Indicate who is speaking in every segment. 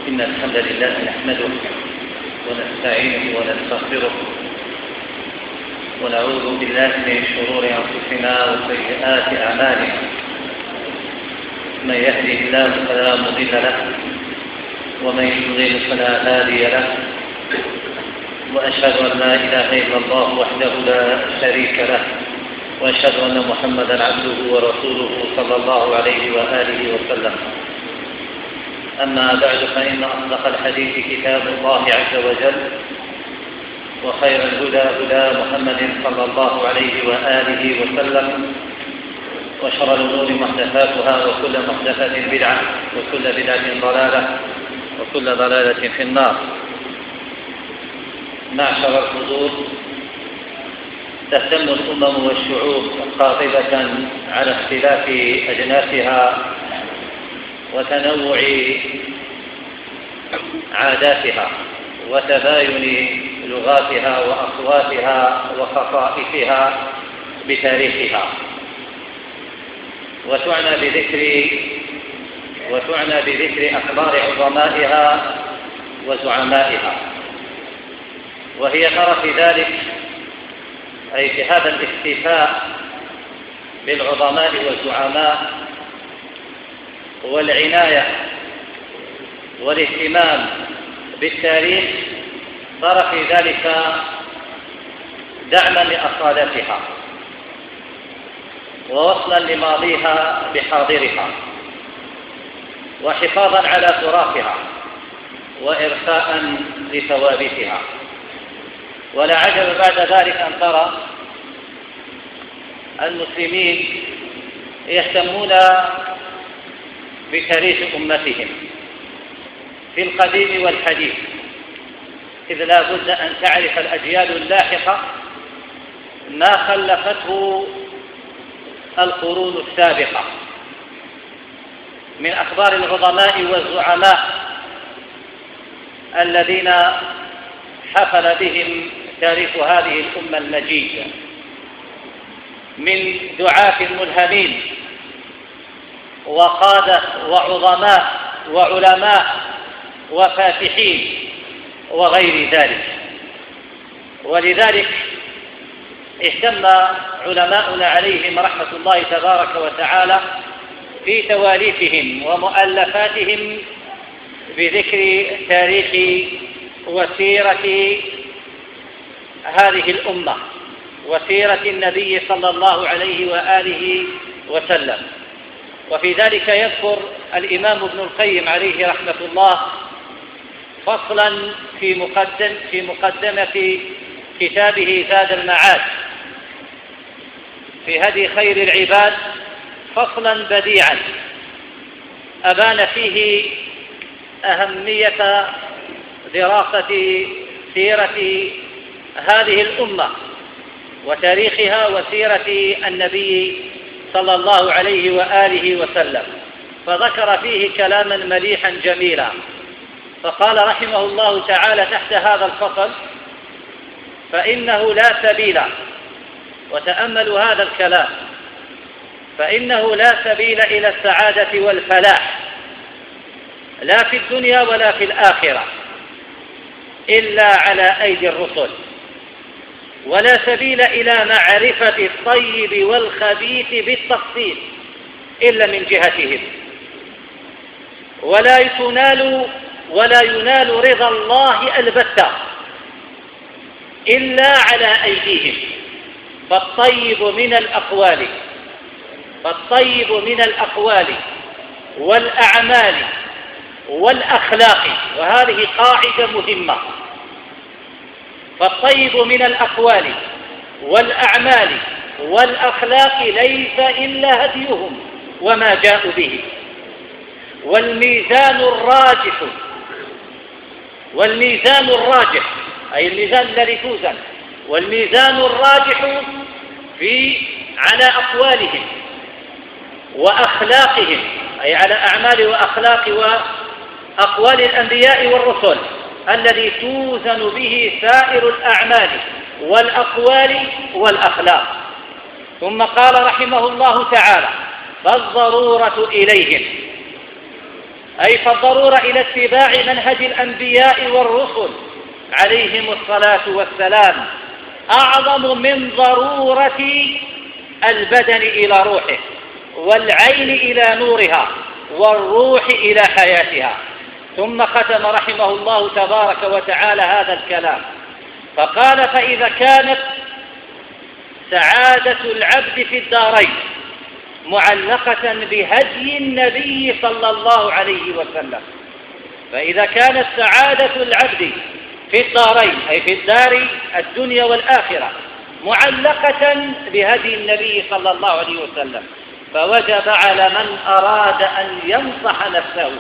Speaker 1: إن الحمد لله نحمده ونستعينه ونستغفره ونعوذ بالله من شرور أنفسنا وسيئات أعمالنا. من يهده الله فلا مضل له ومن يضلل فلا هادي له، وأشهد أن لا إله إلا الله وحده لا شريك له، وأشهد أن محمدا عبده ورسوله صلى الله عليه وآله وسلم. أما بعد، فإن أصدق الحديث كتاب الله عز وجل، وخير الهدى هدى محمد صلى الله عليه وآله وسلم، وشر الأمور محدثاتها، وكل محدثة بدعة، وكل بدعة ضلالة، وكل ضلالة في النار. معشر الحضور، تهتم الأمم والشعوب قاطبة على اختلاف أجناسها وتنوع عاداتها وتباين لغاتها وأصواتها وخصائصها بتاريخها، وتعنى بذكر أخبار عظمائها وزعمائها، وهي ترى في ذلك، أي في هذا الاحتفاء بالعظماء والزعماء والعناية والاهتمام بالتاريخ، ترى في ذلك دعما لأصالتها ووصلا لماضيها بحاضرها وحفاظا على تراثها وإرخاء لثوابتها. ولا عجب بعد ذلك أن ترى المسلمين يهتمون بتاريخ أمتهم في القديم والحديث، إذ لا بد أن تعرف الأجيال اللاحقة ما خلفته القرون السابقة من أخبار العظماء والزعماء الذين حفل بهم تاريخ هذه الأمة المجيدة، من دعاة ملهمين وقادة وعظماء وعلماء وفاتحين وغير ذلك. ولذلك اهتم علماؤنا عليهم رحمة الله تبارك وتعالى في تواليفهم ومؤلفاتهم بذكر تاريخ وسيرة هذه الأمة وسيرة النبي صلى الله عليه وآله وسلم. وفي ذلك يذكر الإمام ابن القيم عليه رحمة الله فصلا في مقدمة كتابه زاد المعاد في هدي خير العباد، فصلا بديعا أبان فيه أهمية دراسة سيرة هذه الأمة وتاريخها وسيرة النبي صلى الله عليه وآله وسلم، فذكر فيه كلاما مليحا جميلا. فقال رحمه الله تعالى تحت هذا الفصل: فإنه لا سبيل، وتأملوا هذا الكلام، فإنه لا سبيل إلى السعادة والفلاح لا في الدنيا ولا في الآخرة إلا على أيدي الرسل، ولا سبيل إلى معرفة الطيب والخبيث بالتفصيل إلا من جهتهم، ولا ينال رضا الله البتة إلا على أيديهم. فالطيب من الأقوال والأعمال والأخلاق، وهذه قاعدة مهمة، فالطيب من الأقوال والأعمال والأخلاق ليس إلا هديهم وما جاءوا به. والميزان الراجح أي الميزان الذي توزن، والميزان الراجح على أقوالهم وأخلاقهم، أي على أعمال وأخلاق وأقوال الأنبياء والرسل، الذي توزن به سائر الأعمال والأقوال والأخلاق. ثم قال رحمه الله تعالى: فالضرورة إليهم، أي فالضرورة إلى اتباع منهج الأنبياء والرسل عليهم الصلاة والسلام أعظم من ضرورة البدن إلى روحه، والعين إلى نورها، والروح إلى حياتها. ثم ختم رحمه الله تبارك وتعالى هذا الكلام فقال: فإذا كانت سعادة العبد في الدارين معلقة بهدي النبي صلى الله عليه وسلم، فإذا كانت سعادة العبد في الدارين أي في الدار الدنيا والآخرة معلقة بهدي النبي صلى الله عليه وسلم، فوجب على من أراد أن ينصح نفسه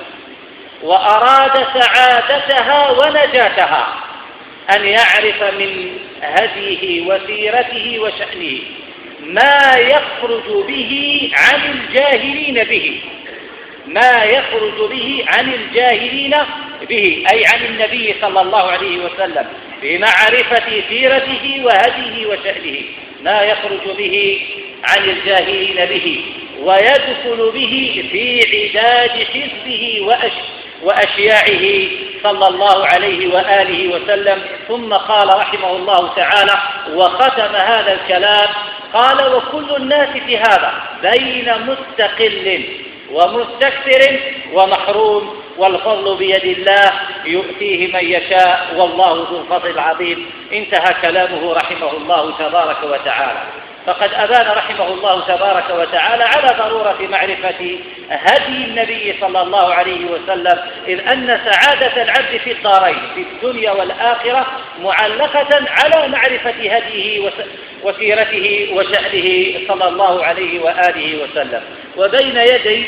Speaker 1: وأراد سعادتها ونجاتها أن يعرف من هديه وسيرته وشأنه ما يخرج به عن الجاهلين به، ما يخرج به عن الجاهلين به أي عن النبي صلى الله عليه وسلم، بمعرفة سيرته وهديه وشأنه، ما يخرج به عن الجاهلين به ويدخل به في عداد حزبه وأشياعه صلى الله عليه وآله وسلم. ثم قال رحمه الله تعالى وختم هذا الكلام قال: وكل الناس في هذا بين مستقل ومستكثر ومحروم، والفضل بيد الله يؤتيه من يشاء والله ذو الفضل العظيم. انتهى كلامه رحمه الله تبارك وتعالى. فقد أبان رحمه الله تبارك وتعالى على ضرورة معرفة هدي النبي صلى الله عليه وسلم، إذ أن سعادة العبد في الدارين في الدنيا والآخرة معلقة على معرفة هديه وسيرته وشأنه صلى الله عليه وآله وسلم. وبين يدي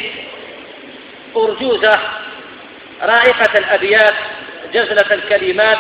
Speaker 1: أرجوزة رائقة الأبيات جزلة الكلمات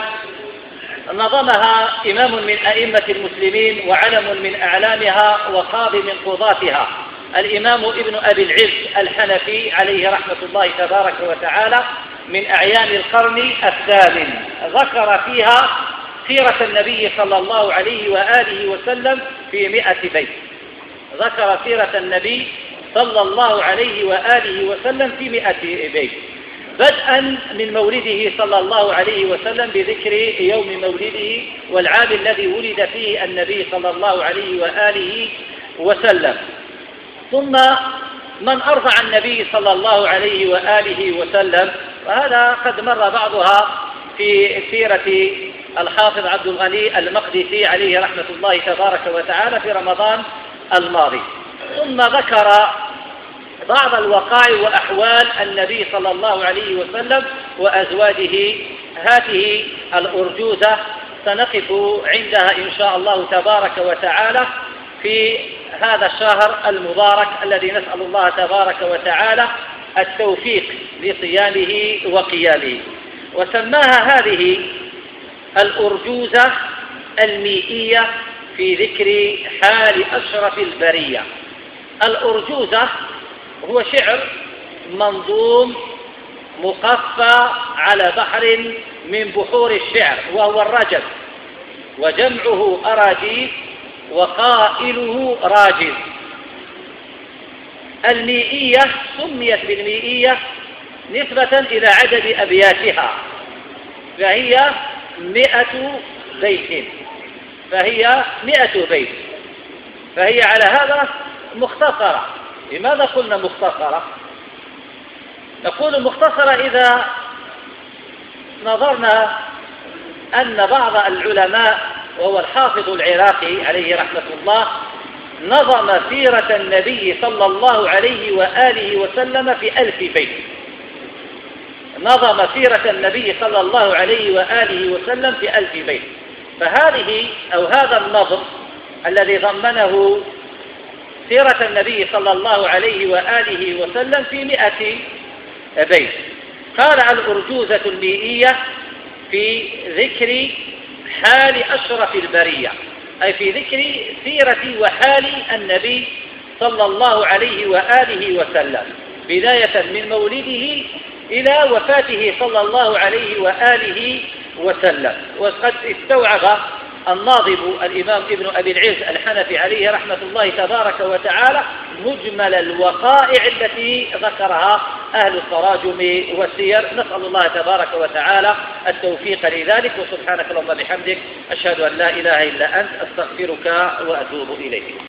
Speaker 1: نظمها إمام من أئمة المسلمين وعلم من أعلامها وقاضي من قضاتها، الإمام ابن أبي العز الحنفي عليه رحمة الله تبارك وتعالى، من أعيان القرن الثامن. ذكر فيها سيرة النبي صلى الله عليه وآله وسلم في 100 بيت. ذكر سيرة النبي صلى الله عليه وآله وسلم في 100 بيت، بدءا من مولده صلى الله عليه وسلم بذكر يوم مولده والعام الذي ولد فيه النبي صلى الله عليه وآله وسلم، ثم من أرضع النبي صلى الله عليه وآله وسلم، وهذا قد مر بعضها في سيرة الحافظ عبد الغني المقدسي عليه رحمة الله تبارك وتعالى في رمضان الماضي. ثم ذكر بعض الوقائع وأحوال النبي صلى الله عليه وسلم وأزواجه. هذه الأرجوزة سنقف عندها إن شاء الله تبارك وتعالى في هذا الشهر المبارك الذي نسأل الله تبارك وتعالى التوفيق لصيامه وقيامه. وسماها هذه الأرجوزة المئية في ذكر حال أشرف البرية. الأرجوزة هو شعر منظوم مقفى على بحر من بحور الشعر، وهو الرجز، وجمعه أراجيز، وقائله راجز. المئية سميت بالمئية نسبة إلى عدد أبياتها، فهي 100 بيت، فهي 100 بيت، فهي على هذا مختصرة. لماذا قلنا مختصرة؟ نقول مختصرة إذا نظرنا أن بعض العلماء وهو الحافظ العراقي عليه رحمة الله نظم سيرة النبي صلى الله عليه وآله وسلم في 1000 بيت. نظم سيرة النبي صلى الله عليه وآله وسلم في 1000 بيت. فهذه أو هذا النظم الذي ضمنه سيرة النبي صلى الله عليه وآله وسلم في 100 بيت. قال الأرجوزة المئية في ذكر حال أشرف البرية، أي في ذكر سيرة وحال النبي صلى الله عليه وآله وسلم، بداية من مولده إلى وفاته صلى الله عليه وآله وسلم. وقد استوعب الناظم الإمام ابن أبي العز الحنفي عليه رحمة الله تبارك وتعالى مجمل الوقائع التي ذكرها أهل التراجم والسير. نسأل الله تبارك وتعالى التوفيق لذلك. وسبحانك اللهم وبحمدك، أشهد أن لا إله إلا أنت، أستغفرك وأتوب إليك.